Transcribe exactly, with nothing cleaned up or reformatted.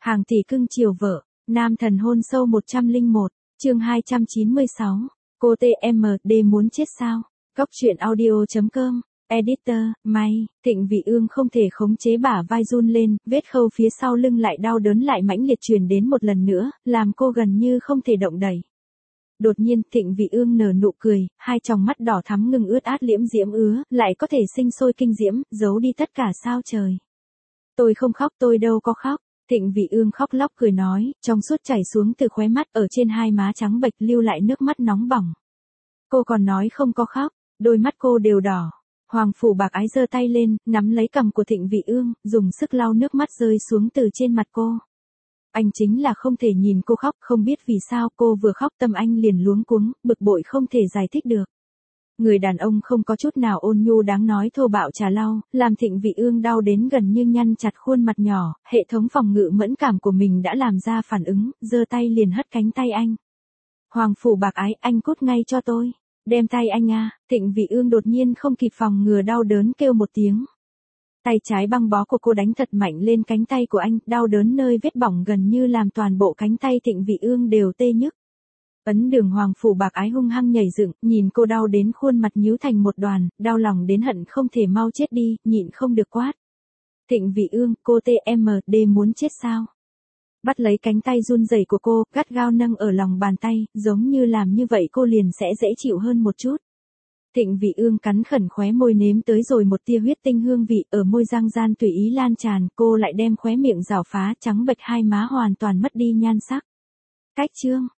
Hàng tỷ cưng chiều vợ, nam thần hôn sâu một trăm lẻ một, chương hai trăm chín mươi sáu, cô tê em đê muốn chết sao? Góc truyện audio.com, editor, May, Thịnh Vị Ương không thể khống chế bả vai run lên, vết khâu phía sau lưng lại đau đớn lại mãnh liệt truyền đến một lần nữa, làm cô gần như không thể động đậy. Đột nhiên, Thịnh Vị Ương nở nụ cười, hai tròng mắt đỏ thắm ngừng ướt át liễm diễm ứa, lại có thể sinh sôi kinh diễm, giấu đi tất cả sao trời. Tôi không khóc, tôi đâu có khóc. Thịnh Vị Ương khóc lóc cười nói, trong suốt chảy xuống từ khóe mắt ở trên hai má trắng bệch lưu lại nước mắt nóng bỏng. Cô còn nói không có khóc, đôi mắt cô đều đỏ. Hoàng Phủ Bạc Ái giơ tay lên, nắm lấy cằm của Thịnh Vị Ương, dùng sức lau nước mắt rơi xuống từ trên mặt cô. Anh chính là không thể nhìn cô khóc, không biết vì sao cô vừa khóc tâm anh liền luống cuống, bực bội không thể giải thích được. Người đàn ông không có chút nào ôn nhu đáng nói thô bạo trà lau, làm Thịnh Vị Ương đau đến gần như nhăn chặt khuôn mặt nhỏ, hệ thống phòng ngự mẫn cảm của mình đã làm ra phản ứng, giơ tay liền hất cánh tay anh. Hoàng Phủ Bạc Ái, anh cút ngay cho tôi, đem tay anh à, Thịnh Vị Ương đột nhiên không kịp phòng ngừa đau đớn kêu một tiếng. Tay trái băng bó của cô đánh thật mạnh lên cánh tay của anh, đau đớn nơi vết bỏng gần như làm toàn bộ cánh tay Thịnh Vị Ương đều tê nhức. Ấn Đường Hoàng Phủ Bạc Ái hung hăng nhảy dựng, nhìn cô đau đến khuôn mặt nhíu thành một đoàn, đau lòng đến hận không thể mau chết đi, nhịn không được quát. Thịnh Vị Ương, cô tê em đê muốn chết sao? Bắt lấy cánh tay run rẩy của cô, gắt gao nâng ở lòng bàn tay, giống như làm như vậy cô liền sẽ dễ chịu hơn một chút. Thịnh Vị Ương cắn khẩn khóe môi nếm tới rồi một tia huyết tinh hương vị ở môi răng gian tùy ý lan tràn, cô lại đem khóe miệng rảo phá trắng bệch hai má hoàn toàn mất đi nhan sắc. Cách chương